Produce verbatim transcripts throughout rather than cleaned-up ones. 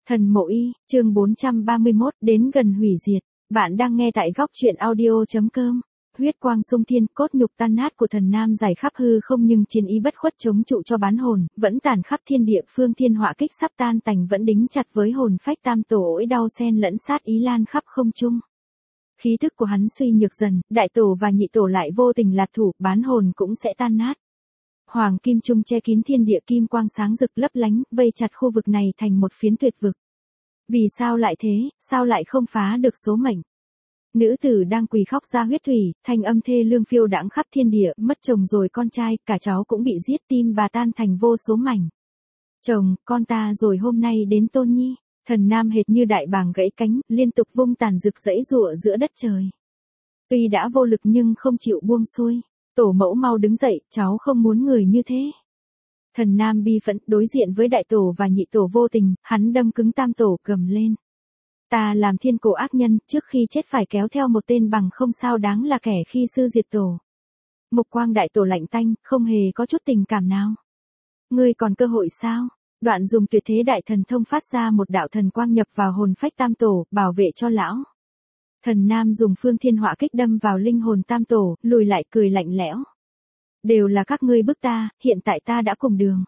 Thần Mộ Y, chương bốn trăm ba mươi mốt, đến gần hủy diệt. Bạn đang nghe tại góc truyện audio.com. Huyết quang xung thiên, cốt nhục tan nát của thần nam giải khắp hư không, nhưng chiến ý bất khuất chống trụ cho bán hồn, vẫn tàn khắp thiên địa, phương thiên họa kích sắp tan tành vẫn đính chặt với hồn phách tam tổ, ỗi đau xen lẫn sát ý lan khắp không trung. Khí thức của hắn suy nhược dần, đại tổ và nhị tổ lại vô tình lạt thủ, bán hồn cũng sẽ tan nát. Hoàng kim trung che kín thiên địa, kim quang sáng rực lấp lánh, vây chặt khu vực này thành một phiến tuyệt vực. Vì sao lại thế, sao lại không phá được số mệnh? Nữ tử đang quỳ khóc ra huyết thủy, thanh âm thê lương phiêu đãng khắp thiên địa, mất chồng rồi con trai, cả cháu cũng bị giết, tim bà tan thành vô số mảnh. Chồng, con ta rồi hôm nay đến Tôn Nhi. Thần nam hệt như đại bàng gãy cánh, liên tục vung tàn rực rẫy rụa giữa đất trời. Tuy đã vô lực nhưng không chịu buông xuôi. Tổ mẫu mau đứng dậy, cháu không muốn người như thế. Thần nam bi phẫn, đối diện với đại tổ và nhị tổ vô tình, hắn đâm cứng tam tổ, gầm lên. Ta làm thiên cổ ác nhân, trước khi chết phải kéo theo một tên bằng không sao đáng là kẻ khi sư diệt tổ. Mục quang đại tổ lạnh tanh, không hề có chút tình cảm nào. Ngươi còn cơ hội sao? Đoạn dùng tuyệt thế đại thần thông phát ra một đạo thần quang nhập vào hồn phách tam tổ, bảo vệ cho lão. Thần nam dùng phương thiên họa kích đâm vào linh hồn tam tổ, lùi lại cười lạnh lẽo. Đều là các ngươi bức ta, hiện tại ta đã cùng đường.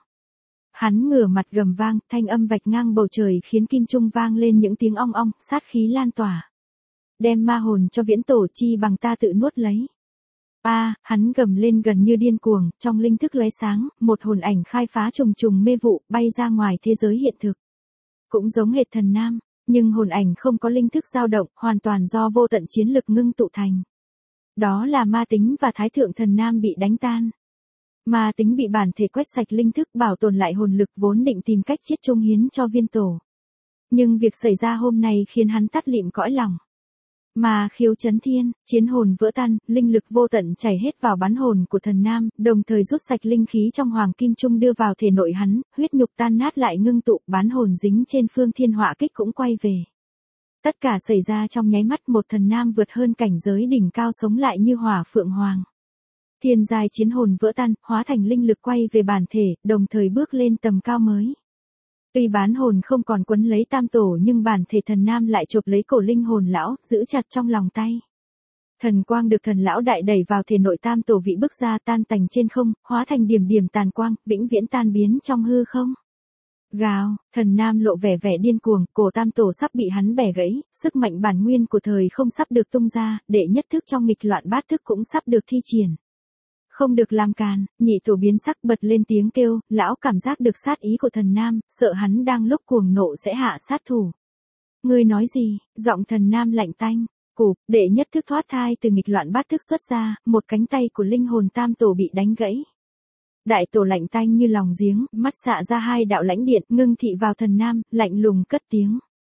Hắn ngửa mặt gầm vang, thanh âm vạch ngang bầu trời khiến kim trung vang lên những tiếng ong ong, sát khí lan tỏa. Đem ma hồn cho viễn tổ, chi bằng ta tự nuốt lấy. A, à, hắn gầm lên gần như điên cuồng, trong linh thức lóe sáng, một hồn ảnh khai phá trùng trùng mê vụ, bay ra ngoài thế giới hiện thực. Cũng giống hệt thần nam, nhưng hồn ảnh không có linh thức dao động, hoàn toàn do vô tận chiến lực ngưng tụ thành. Đó là ma tính và thái thượng thần nam bị đánh tan. Ma tính bị bản thể quét sạch linh thức, bảo tồn lại hồn lực, vốn định tìm cách chiết trung hiến cho viên tổ. Nhưng việc xảy ra hôm nay khiến hắn tắt lịm cõi lòng. Ma khiếu chấn thiên, chiến hồn vỡ tan, linh lực vô tận chảy hết vào bán hồn của thần nam, đồng thời rút sạch linh khí trong hoàng kim trung đưa vào thể nội hắn, huyết nhục tan nát lại ngưng tụ, bán hồn dính trên phương thiên họa kích cũng quay về. Tất cả xảy ra trong nháy mắt, một thần nam vượt hơn cảnh giới đỉnh cao sống lại như hỏa phượng hoàng. Thiên giai chiến hồn vỡ tan, hóa thành linh lực quay về bản thể, đồng thời bước lên tầm cao mới. Tuy bán hồn không còn quấn lấy tam tổ nhưng bản thể thần nam lại chộp lấy cổ linh hồn lão, giữ chặt trong lòng tay. Thần quang được thần lão đại đẩy vào thể nội tam tổ vị bức ra, tan tành trên không, hóa thành điểm điểm tàn quang, vĩnh viễn tan biến trong hư không. Gào, thần nam lộ vẻ vẻ điên cuồng, cổ tam tổ sắp bị hắn bẻ gãy, sức mạnh bản nguyên của thời không sắp được tung ra, đệ nhất thức trong nghịch loạn bát thức cũng sắp được thi triển. Không được làm càn, nhị tổ biến sắc bật lên tiếng kêu, lão cảm giác được sát ý của thần nam, sợ hắn đang lúc cuồng nộ sẽ hạ sát thủ. Ngươi nói gì? Giọng thần nam lạnh tanh. Cụp, đệ nhất thức thoát thai từ nghịch loạn bát thức xuất ra, một cánh tay của linh hồn tam tổ bị đánh gãy. Đại tổ lạnh tanh như lòng giếng, mắt xạ ra hai đạo lãnh điện, ngưng thị vào thần nam, lạnh lùng cất tiếng.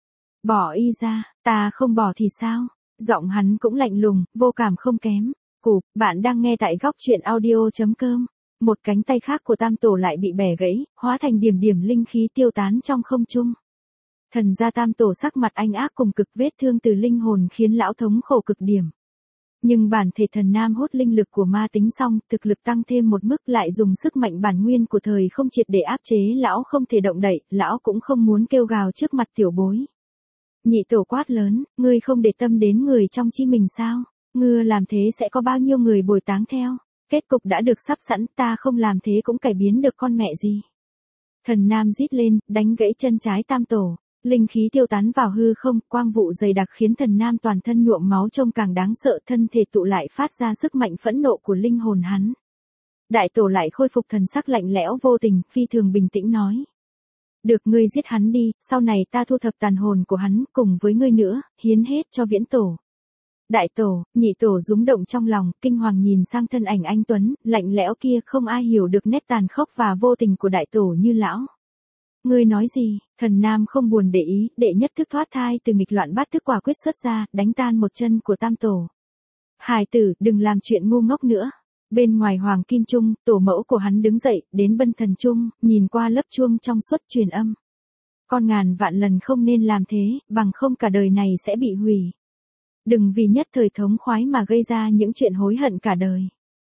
Bỏ y ra, ta không bỏ thì sao? Giọng hắn cũng lạnh lùng, vô cảm không kém. Cụp, bạn đang nghe tại góc truyện audio.com. Một cánh tay khác của tam tổ lại bị bẻ gãy, hóa thành điểm điểm linh khí tiêu tán trong không trung. Thần gia tam tổ sắc mặt anh ác cùng cực, vết thương từ linh hồn khiến lão thống khổ cực điểm. Nhưng bản thể thần nam hút linh lực của ma tính xong, thực lực tăng thêm một mức, lại dùng sức mạnh bản nguyên của thời không triệt để áp chế lão không thể động đậy, lão cũng không muốn kêu gào trước mặt tiểu bối. Nhị tổ quát lớn, ngươi không để tâm đến người trong chi mình sao? Ngươi làm thế sẽ có bao nhiêu người bồi táng theo? Kết cục đã được sắp sẵn, ta không làm thế cũng cải biến được con mẹ gì. Thần nam rít lên, đánh gãy chân trái tam tổ. Linh khí tiêu tán vào hư không, quang vụ dày đặc khiến thần nam toàn thân nhuộm máu trông càng đáng sợ, thân thể tụ lại phát ra sức mạnh phẫn nộ của linh hồn hắn. Đại tổ lại khôi phục thần sắc lạnh lẽo vô tình, phi thường bình tĩnh nói. Được, ngươi giết hắn đi, sau này ta thu thập tàn hồn của hắn, cùng với ngươi nữa, hiến hết cho viễn tổ. Đại tổ, nhị tổ rúng động trong lòng, kinh hoàng nhìn sang thân ảnh anh tuấn, lạnh lẽo kia, không ai hiểu được nét tàn khốc và vô tình của đại tổ như lão. Ngươi nói gì? Thần nam không buồn để ý, đệ nhất thức thoát thai từ nghịch loạn bát thức quả quyết xuất ra, đánh tan một chân của tam tổ. Hài tử, đừng làm chuyện ngu ngốc nữa. Bên ngoài hoàng kim trung, tổ mẫu của hắn đứng dậy, đến bân thần trung, nhìn qua lớp chuông trong suốt truyền âm. Con ngàn vạn lần không nên làm thế, bằng không cả đời này sẽ bị hủy. Đừng vì nhất thời thống khoái mà gây ra những chuyện hối hận cả đời.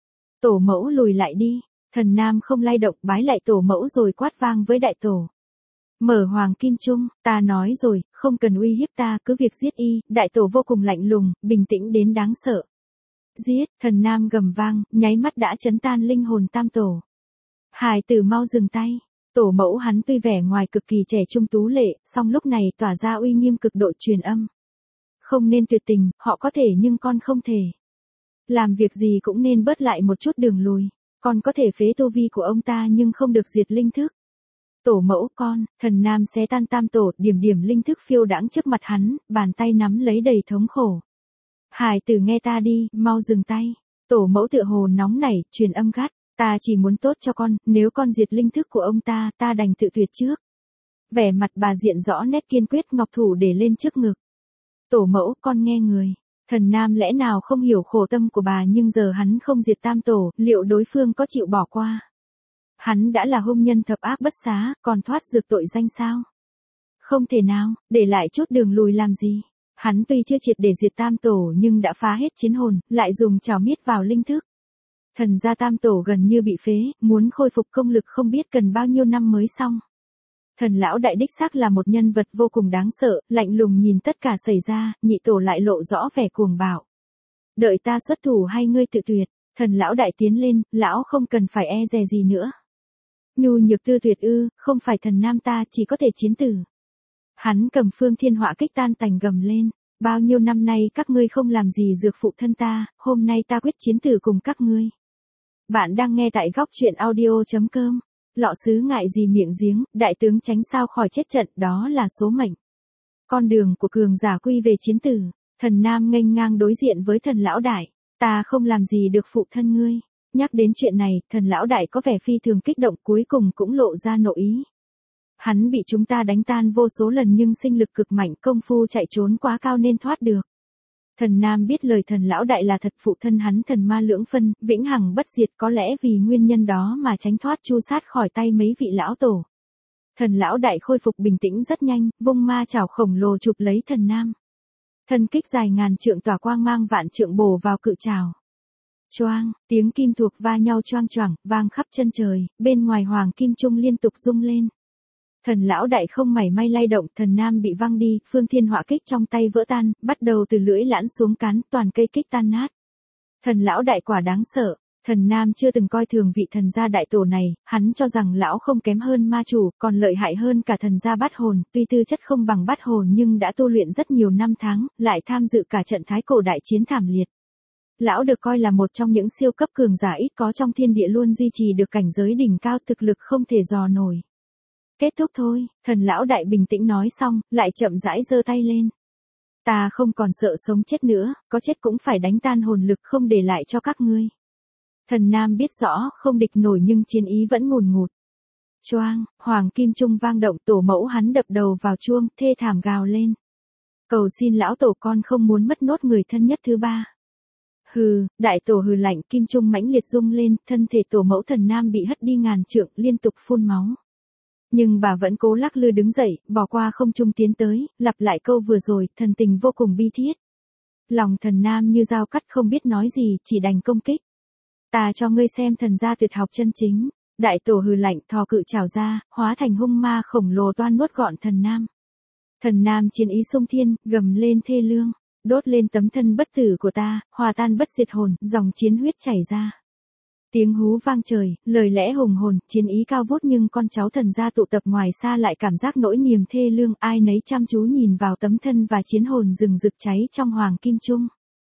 Tổ mẫu lùi lại đi. Thần nam không lay động, bái lại tổ mẫu rồi quát vang với đại tổ. Mở hoàng kim trung, ta nói rồi, không cần uy hiếp ta, cứ việc giết y, đại tổ vô cùng lạnh lùng, bình tĩnh đến đáng sợ. Giết, thần nam gầm vang, nháy mắt đã chấn tan linh hồn tam tổ. Hài tử mau dừng tay. Tổ mẫu hắn tuy vẻ ngoài cực kỳ trẻ trung tú lệ, song lúc này tỏa ra uy nghiêm cực độ truyền âm. Không nên tuyệt tình, họ có thể nhưng con không thể. Làm việc gì cũng nên bớt lại một chút đường lùi. Con có thể phế tu vi của ông ta nhưng không được diệt linh thức. Tổ mẫu con, thần nam xé tan tam tổ, điểm điểm linh thức phiêu đãng trước mặt hắn, bàn tay nắm lấy đầy thống khổ. Hải tử nghe ta đi, mau dừng tay. Tổ mẫu tựa hồ nóng nảy, truyền âm gắt. Ta chỉ muốn tốt cho con, nếu con diệt linh thức của ông ta, ta đành tự tuyệt trước. Vẻ mặt bà diện rõ nét kiên quyết, ngọc thủ để lên trước ngực. Tổ mẫu, con nghe người. Thần nam lẽ nào không hiểu khổ tâm của bà, nhưng giờ hắn không diệt tam tổ, liệu đối phương có chịu bỏ qua? Hắn đã là hung nhân thập ác bất xá, còn thoát dược tội danh sao? Không thể nào, để lại chút đường lùi làm gì? Hắn tuy chưa triệt để diệt tam tổ nhưng đã phá hết chiến hồn, lại dùng trảo miết vào linh thức. Thần gia tam tổ gần như bị phế, muốn khôi phục công lực không biết cần bao nhiêu năm mới xong. Thần lão đại đích xác là một nhân vật vô cùng đáng sợ, lạnh lùng nhìn tất cả xảy ra, nhị tổ lại lộ rõ vẻ cuồng bạo. Đợi ta xuất thủ hay ngươi tự tuyệt? Thần lão đại tiến lên, lão không cần phải e dè gì nữa. Nhu nhược tư tuyệt ư, không phải thần nam ta chỉ có thể chiến tử. Hắn cầm phương thiên họa kích tan tành gầm lên. Bao nhiêu năm nay các ngươi không làm gì dược phụ thân ta, hôm nay ta quyết chiến tử cùng các ngươi. Bạn đang nghe tại góc truyện audio chấm com. Lọ sứ ngại gì miệng giếng, đại tướng tránh sao khỏi chết trận, đó là số mệnh. Con đường của cường giả quy về chiến tử. Thần nam nghênh ngang đối diện với thần lão đại. Ta không làm gì được phụ thân ngươi. Nhắc đến chuyện này, thần lão đại có vẻ phi thường kích động, cuối cùng cũng lộ ra nội ý. Hắn bị chúng ta đánh tan vô số lần nhưng sinh lực cực mạnh, công phu chạy trốn quá cao nên thoát được. Thần nam biết lời thần lão đại là thật, phụ thân hắn thần ma lưỡng phân, vĩnh hằng bất diệt, có lẽ vì nguyên nhân đó mà tránh thoát chu sát khỏi tay mấy vị lão tổ. Thần lão đại khôi phục bình tĩnh rất nhanh, vung ma chảo khổng lồ chụp lấy thần nam. Thần kích dài ngàn trượng tỏa quang mang vạn trượng bổ vào cự trảo. Choang, tiếng kim thuộc va nhau choang choảng, vang khắp chân trời, bên ngoài hoàng kim trung liên tục rung lên. Thần lão đại không mảy may lay động, thần nam bị văng đi, phương thiên họa kích trong tay vỡ tan, bắt đầu từ lưỡi lãn xuống cán, toàn cây kích tan nát. Thần lão đại quả đáng sợ, thần nam chưa từng coi thường vị thần gia đại tổ này, hắn cho rằng lão không kém hơn ma chủ, còn lợi hại hơn cả thần gia bát hồn, tuy tư chất không bằng bát hồn nhưng đã tu luyện rất nhiều năm tháng, lại tham dự cả trận thái cổ đại chiến thảm liệt. Lão được coi là một trong những siêu cấp cường giả ít có trong thiên địa, luôn duy trì được cảnh giới đỉnh cao, thực lực không thể dò nổi. Kết thúc thôi, thần lão đại bình tĩnh nói xong, lại chậm rãi giơ tay lên. Ta không còn sợ sống chết nữa, có chết cũng phải đánh tan hồn lực không để lại cho các ngươi. Thần nam biết rõ, không địch nổi nhưng chiến ý vẫn ngùn ngụt. Choang, hoàng kim trung vang động, tổ mẫu hắn đập đầu vào chuông, thê thảm gào lên. Cầu xin lão tổ, con không muốn mất nốt người thân nhất thứ ba. Hừ, đại tổ hừ lạnh, kim trung mãnh liệt rung lên, thân thể tổ mẫu thần nam bị hất đi ngàn trượng, liên tục phun máu. Nhưng bà vẫn cố lắc lư đứng dậy, bỏ qua không trung tiến tới, lặp lại câu vừa rồi, thần tình vô cùng bi thiết. Lòng thần nam như dao cắt, không biết nói gì, chỉ đành công kích. Ta cho ngươi xem thần gia tuyệt học chân chính. Đại tổ hừ lạnh, thò cự trảo ra, hóa thành hung ma khổng lồ toan nuốt gọn thần nam. Thần nam chiến ý xung thiên, gầm lên thê lương. Đốt lên tấm thân bất tử của ta, hòa tan bất diệt hồn, dòng chiến huyết chảy ra. Tiếng hú vang trời, lời lẽ hùng hồn, chiến ý cao vút, nhưng con cháu thần gia tụ tập ngoài xa lại cảm giác nỗi niềm thê lương, ai nấy chăm chú nhìn vào tấm thân và chiến hồn rừng rực cháy trong hoàng kim trung.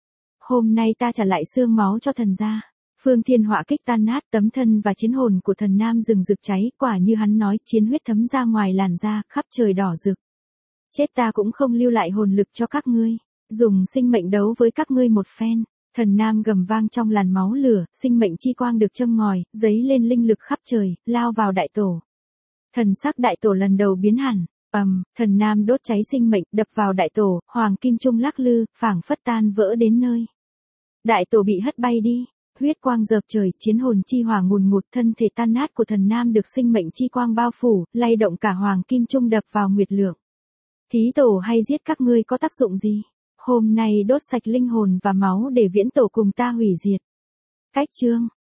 Hôm nay ta trả lại xương máu cho thần gia. Phương thiên họa kích tan nát, tấm thân và chiến hồn của thần nam rừng rực cháy, quả như hắn nói, chiến huyết thấm ra ngoài làn da, khắp trời đỏ rực. Chết ta cũng không lưu lại hồn lực cho các ngươi. Dùng sinh mệnh đấu với các ngươi một phen. Thần nam gầm vang trong làn máu lửa, sinh mệnh chi quang được châm ngòi, dấy lên linh lực khắp trời, lao vào đại tổ. Thần sắc đại tổ lần đầu biến hẳn, ầm, um, thần nam đốt cháy sinh mệnh, đập vào đại tổ, hoàng kim trung lắc lư, phảng phất tan vỡ đến nơi. Đại tổ bị hất bay đi, huyết quang dợp trời, chiến hồn chi hỏa ngùn ngụt, thân thể tan nát của thần nam được sinh mệnh chi quang bao phủ, lay động cả hoàng kim trung đập vào nguyệt lượng. Thí tổ hay giết các ngươi có tác dụng gì? Hôm nay đốt sạch linh hồn và máu để viễn tổ cùng ta hủy diệt. Cách chương